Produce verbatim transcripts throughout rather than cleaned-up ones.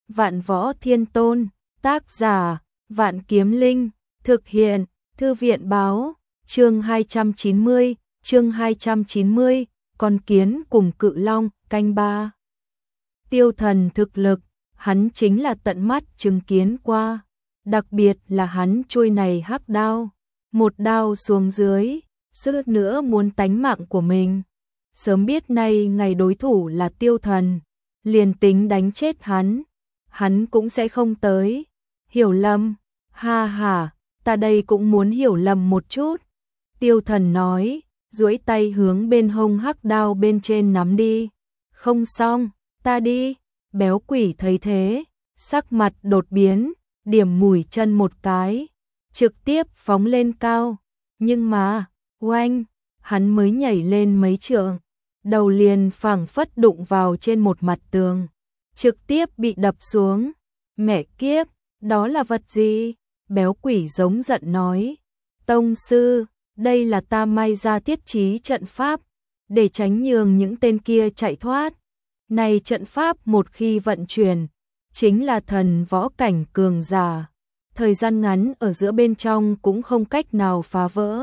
Vạn Võ Thiên Tôn, tác giả, Vạn Kiếm Linh, thực hiện, Thư viện báo, chương hai trăm chín mươi, chương hai trăm chín mươi, con kiến cùng cự long, canh ba. Tiêu Thần thực lực, hắn chính là tận mắt chứng kiến qua, đặc biệt là hắn chuôi này hắc đao, một đao xuống dưới, suýt nữa muốn tánh mạng của mình. Sớm biết nay ngày đối thủ là Tiêu Thần, liền tính đánh chết hắn, hắn cũng sẽ không tới. Hiểu lầm, ha ha, ta đây cũng muốn hiểu lầm một chút. Tiêu Thần nói, duỗi tay hướng bên hông hắc đao bên trên nắm đi. Không xong, ta đi. Béo quỷ thấy thế, sắc mặt đột biến, điểm mũi chân một cái, trực tiếp phóng lên cao. Nhưng mà, oanh, hắn mới nhảy lên mấy trượng, đầu liền phảng phất đụng vào trên một mặt tường, trực tiếp bị đập xuống. Mẹ kiếp, đó là vật gì? Béo quỷ giống giận nói. Tông sư, đây là ta may ra thiết trí trận pháp, để tránh nhường những tên kia chạy thoát. Này trận pháp một khi vận chuyển, chính là thần võ cảnh cường giả, thời gian ngắn ở giữa bên trong cũng không cách nào phá vỡ.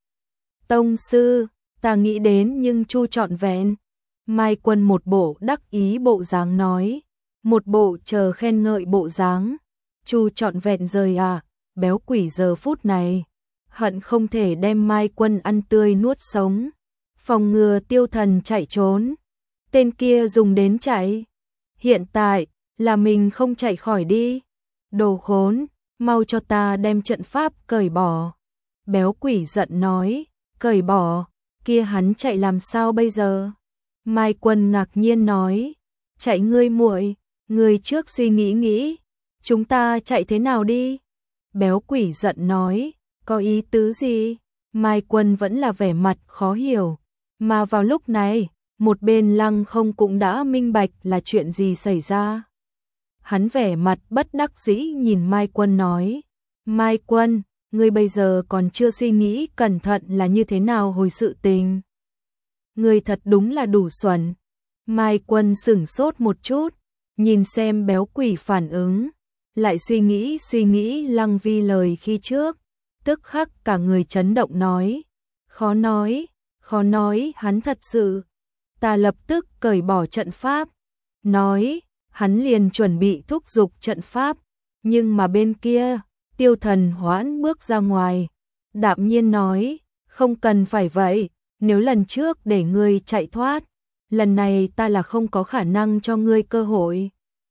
Tông sư, ta nghĩ đến nhưng chu trọn vẹn. Mai Quân một bộ đắc ý bộ dáng nói, một bộ chờ khen ngợi bộ dáng. Chu trọn vẹn rời à? Béo quỷ giờ phút này hận không thể đem Mai Quân ăn tươi nuốt sống, phòng ngừa Tiêu Thần chạy trốn. Tên kia dùng đến chạy, hiện tại là mình không chạy khỏi đi. Đồ khốn, mau cho ta đem trận pháp cởi bỏ. Béo quỷ giận nói, cởi bỏ, kia hắn chạy làm sao bây giờ? Mai Quân ngạc nhiên nói, chạy ngươi muội, ngươi trước suy nghĩ nghĩ, chúng ta chạy thế nào đi? Béo quỷ giận nói, có ý tứ gì? Mai Quân vẫn là vẻ mặt khó hiểu, mà vào lúc này, một bên Lăng Không cũng đã minh bạch là chuyện gì xảy ra. Hắn vẻ mặt bất đắc dĩ nhìn Mai Quân nói, Mai Quân, ngươi bây giờ còn chưa suy nghĩ cẩn thận là như thế nào hồi sự tình. Ngươi thật đúng là đủ xuẩn. Mai Quân sửng sốt một chút, nhìn xem béo quỷ phản ứng, lại suy nghĩ suy nghĩ Lăng Vi lời khi trước, tức khắc cả người chấn động nói, khó nói, khó nói hắn thật sự. Ta lập tức cởi bỏ trận pháp. Nói, hắn liền chuẩn bị thúc giục trận pháp, nhưng mà bên kia, Tiêu Thần hoãn bước ra ngoài, đạm nhiên nói, không cần phải vậy, nếu lần trước để ngươi chạy thoát, lần này ta là không có khả năng cho ngươi cơ hội.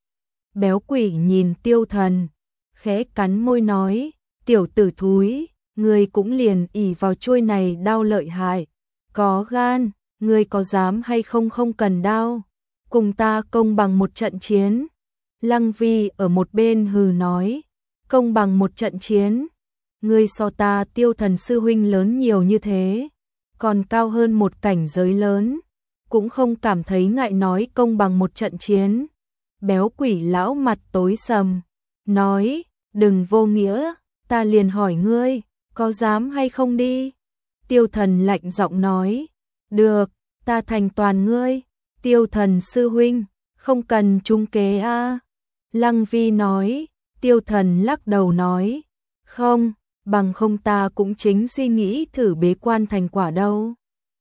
Béo quỷ nhìn Tiêu Thần, khẽ cắn môi nói, tiểu tử thúi, ngươi cũng liền ỷ vào chuôi này đao lợi hại, có gan. Ngươi có dám hay không không cần đao, cùng ta công bằng một trận chiến. Lăng Vi ở một bên hừ nói, công bằng một trận chiến, ngươi so ta Tiêu Thần sư huynh lớn nhiều như thế, còn cao hơn một cảnh giới lớn, cũng không cảm thấy ngại nói công bằng một trận chiến. Béo quỷ lão mặt tối sầm, nói, đừng vô nghĩa, ta liền hỏi ngươi, có dám hay không đi. Tiêu Thần lạnh giọng nói, được, ta thành toàn ngươi. Tiêu Thần sư huynh, không cần trung kế a. À. Lăng Vi nói. Tiêu Thần lắc đầu nói, không, bằng không ta cũng chính suy nghĩ thử bế quan thành quả đâu.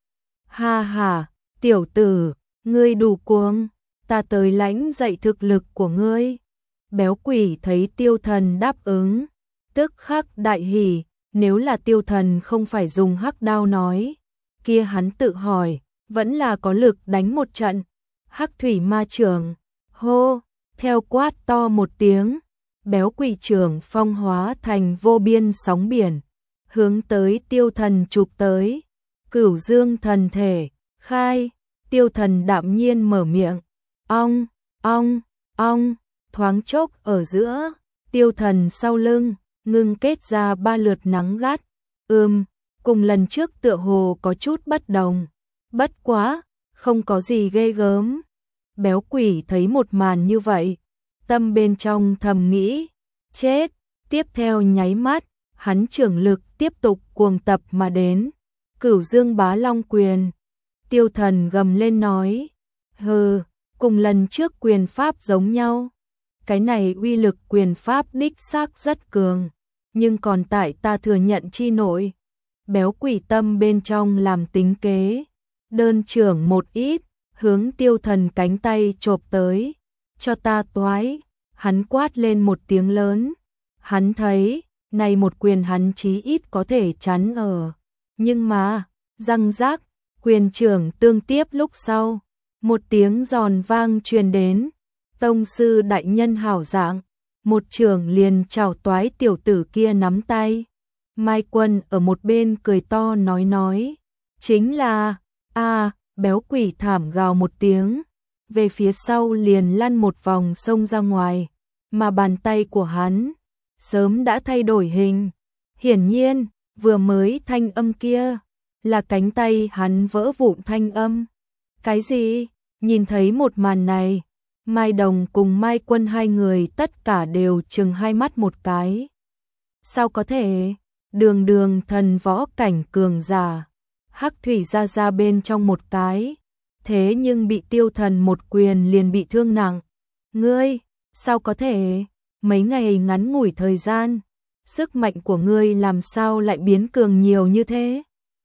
Ha ha, tiểu tử, ngươi đủ cuồng, ta tới lãnh dạy thực lực của ngươi. Béo quỷ thấy Tiêu Thần đáp ứng, tức khắc đại hỉ, nếu là Tiêu Thần không phải dùng hắc đao nói, kia hắn tự hỏi, vẫn là có lực đánh một trận. Hắc thủy ma trưởng, hô, theo quát to một tiếng, béo quỷ trưởng phong hóa thành vô biên sóng biển, hướng tới Tiêu Thần chụp tới. Cửu dương thần thể, khai. Tiêu Thần đạm nhiên mở miệng, ong, ong, ong, thoáng chốc ở giữa, Tiêu Thần sau lưng, ngưng kết ra ba lượt nắng gắt, ưm, cùng lần trước tựa hồ có chút bất đồng, bất quá, không có gì ghê gớm. Béo quỷ thấy một màn như vậy, tâm bên trong thầm nghĩ, chết, tiếp theo nháy mắt, hắn trưởng lực tiếp tục cuồng tập mà đến, Cửu Dương Bá Long quyền. Tiêu Thần gầm lên nói, hừ, cùng lần trước quyền pháp giống nhau. cái này uy lực quyền pháp đích xác rất cường, nhưng còn tại ta thừa nhận chi nổi. Béo quỷ tâm bên trong làm tính kế, đơn trưởng một ít, hướng Tiêu Thần cánh tay chộp tới, cho ta toái, hắn quát lên một tiếng lớn, hắn thấy, này một quyền hắn chí ít có thể chắn ở, nhưng mà, răng rác, quyền trưởng tương tiếp lúc sau, một tiếng giòn vang truyền đến, tông sư đại nhân hảo dạng, một trường liền chảo toái tiểu tử kia nắm tay. Mai Quân ở một bên cười to nói nói, chính là, a béo quỷ thảm gào một tiếng, về phía sau liền lăn một vòng xông ra ngoài, mà bàn tay của hắn sớm đã thay đổi hình. Hiển nhiên, vừa mới thanh âm kia là cánh tay hắn vỡ vụn thanh âm. Cái gì? Nhìn thấy một màn này, Mai Đồng cùng Mai Quân hai người tất cả đều trừng hai mắt một cái. Sao có thể? Đường đường thần võ cảnh cường giả, Hắc Thủy ra ra bên trong một cái, thế nhưng bị Tiêu Thần một quyền liền bị thương nặng. Ngươi, sao có thể? Mấy ngày ngắn ngủi thời gian, sức mạnh của ngươi làm sao lại biến cường nhiều như thế?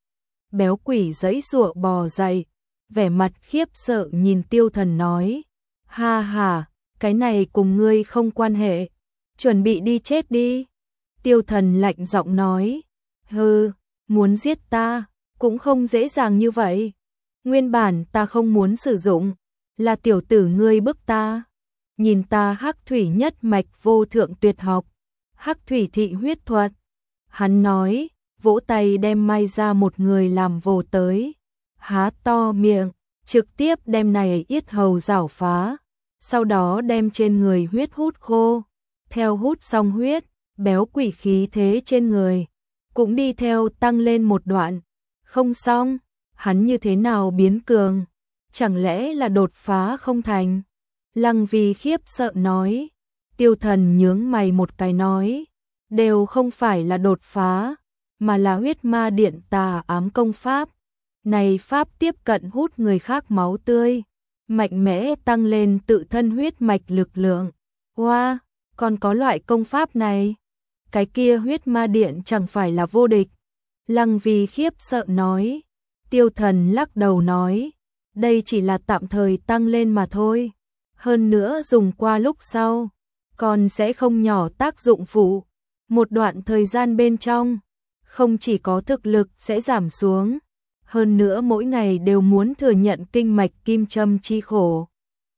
Béo quỷ giãy giụa bò dậy, vẻ mặt khiếp sợ nhìn Tiêu Thần nói, ha ha, cái này cùng ngươi không quan hệ, chuẩn bị đi chết đi. Tiêu Thần lạnh giọng nói, hừ, muốn giết ta, cũng không dễ dàng như vậy. Nguyên bản ta không muốn sử dụng, là tiểu tử ngươi bức ta. Nhìn ta Hắc Thủy nhất mạch vô thượng tuyệt học, Hắc Thủy thị huyết thuật. Hắn nói, vỗ tay đem may ra một người làm vồ tới, há to miệng, trực tiếp đem này yết hầu rảo phá, sau đó đem trên người huyết hút khô. Theo hút xong huyết, béo quỷ khí thế trên người cũng đi theo tăng lên một đoạn. Không xong, hắn như thế nào biến cường? Chẳng lẽ là đột phá không thành? Lăng Vi khiếp sợ nói. Tiêu Thần nhướng mày một cái nói, đều không phải là đột phá, mà là huyết ma điện tà ám công pháp. Này pháp tiếp cận hút người khác máu tươi, mạnh mẽ tăng lên tự thân huyết mạch lực lượng. Hoa, wow, còn có loại công pháp này? Cái kia huyết ma điện chẳng phải là vô địch? Lăng Vi khiếp sợ nói. Tiêu Thần lắc đầu nói, đây chỉ là tạm thời tăng lên mà thôi. Hơn nữa dùng qua lúc sau, còn sẽ không nhỏ tác dụng phụ. Một đoạn thời gian bên trong, không chỉ có thực lực sẽ giảm xuống, hơn nữa mỗi ngày đều muốn thừa nhận kinh mạch kim châm chi khổ.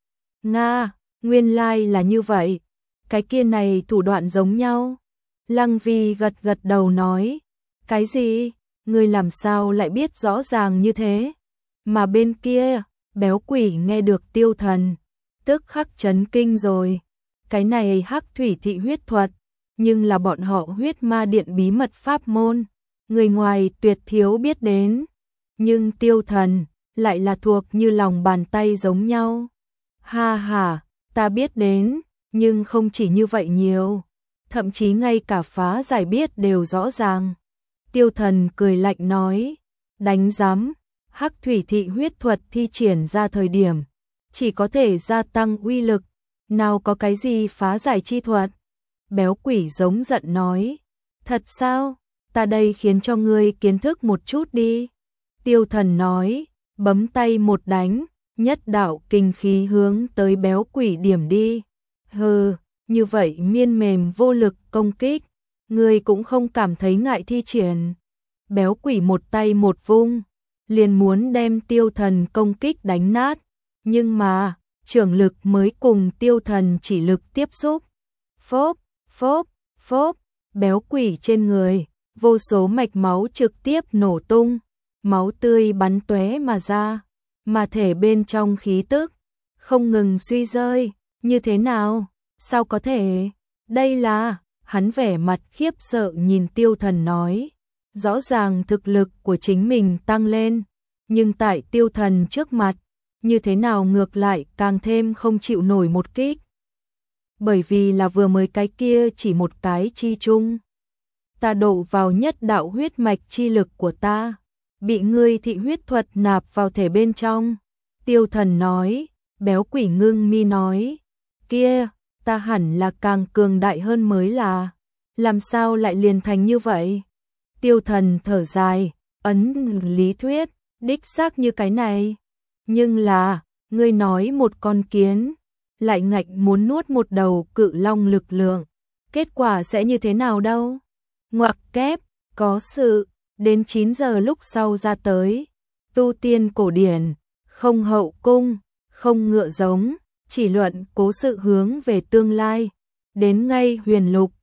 Nga, nguyên lai là như vậy, cái kia này thủ đoạn giống nhau. Lăng Vi gật gật đầu nói, cái gì? Ngươi làm sao lại biết rõ ràng như thế? Mà bên kia, béo quỷ nghe được Tiêu Thần, tức khắc chấn kinh rồi. Cái này Hắc Thủy thị huyết thuật, nhưng là bọn họ huyết ma điện bí mật pháp môn, người ngoài tuyệt thiếu biết đến. Nhưng Tiêu Thần lại là thuộc như lòng bàn tay giống nhau. Ha ha, ta biết đến, nhưng không chỉ như vậy nhiều, thậm chí ngay cả phá giải biết đều rõ ràng. Tiêu Thần cười lạnh nói, đánh giám, Hắc Thủy thị huyết thuật thi triển ra thời điểm, chỉ có thể gia tăng uy lực, nào có cái gì phá giải chi thuật. Béo quỷ giống giận nói, thật sao, ta đây khiến cho ngươi kiến thức một chút đi. Tiêu Thần nói, bấm tay một đánh, nhất đạo kinh khí hướng tới béo quỷ điểm đi. Hừ, như vậy miên mềm vô lực công kích, ngươi cũng không cảm thấy ngại thi triển. Béo quỷ một tay một vung, liền muốn đem Tiêu Thần công kích đánh nát, nhưng mà, trưởng lực mới cùng Tiêu Thần chỉ lực tiếp xúc. Phốp, phốp, phốp, béo quỷ trên người, vô số mạch máu trực tiếp nổ tung, máu tươi bắn tóe mà ra, mà thể bên trong khí tức không ngừng suy rơi. Như thế nào? Sao có thể? Đây là, hắn vẻ mặt khiếp sợ nhìn Tiêu Thần nói, rõ ràng thực lực của chính mình tăng lên, nhưng tại Tiêu Thần trước mặt, như thế nào ngược lại càng thêm không chịu nổi một kích. Bởi vì là vừa mới cái kia chỉ một cái chi chung, ta độ vào nhất đạo huyết mạch chi lực của ta, bị ngươi thị huyết thuật nạp vào thể bên trong. Tiêu Thần nói. Béo quỷ ngưng mi nói, kia, ta hẳn là càng cường đại hơn mới là. Làm sao lại liền thành như vậy? Tiêu Thần thở dài, ấn lý thuyết, đích xác như cái này. Nhưng là, ngươi nói một con kiến, lại ngạch muốn nuốt một đầu cự long lực lượng. Kết quả sẽ như thế nào đâu? Ngoặc kép, có sự, đến chín giờ lúc sau ra tới. Tu tiên cổ điển, không hậu cung, không ngựa giống, chỉ luận cố sự hướng về tương lai. Đến ngay huyền lục,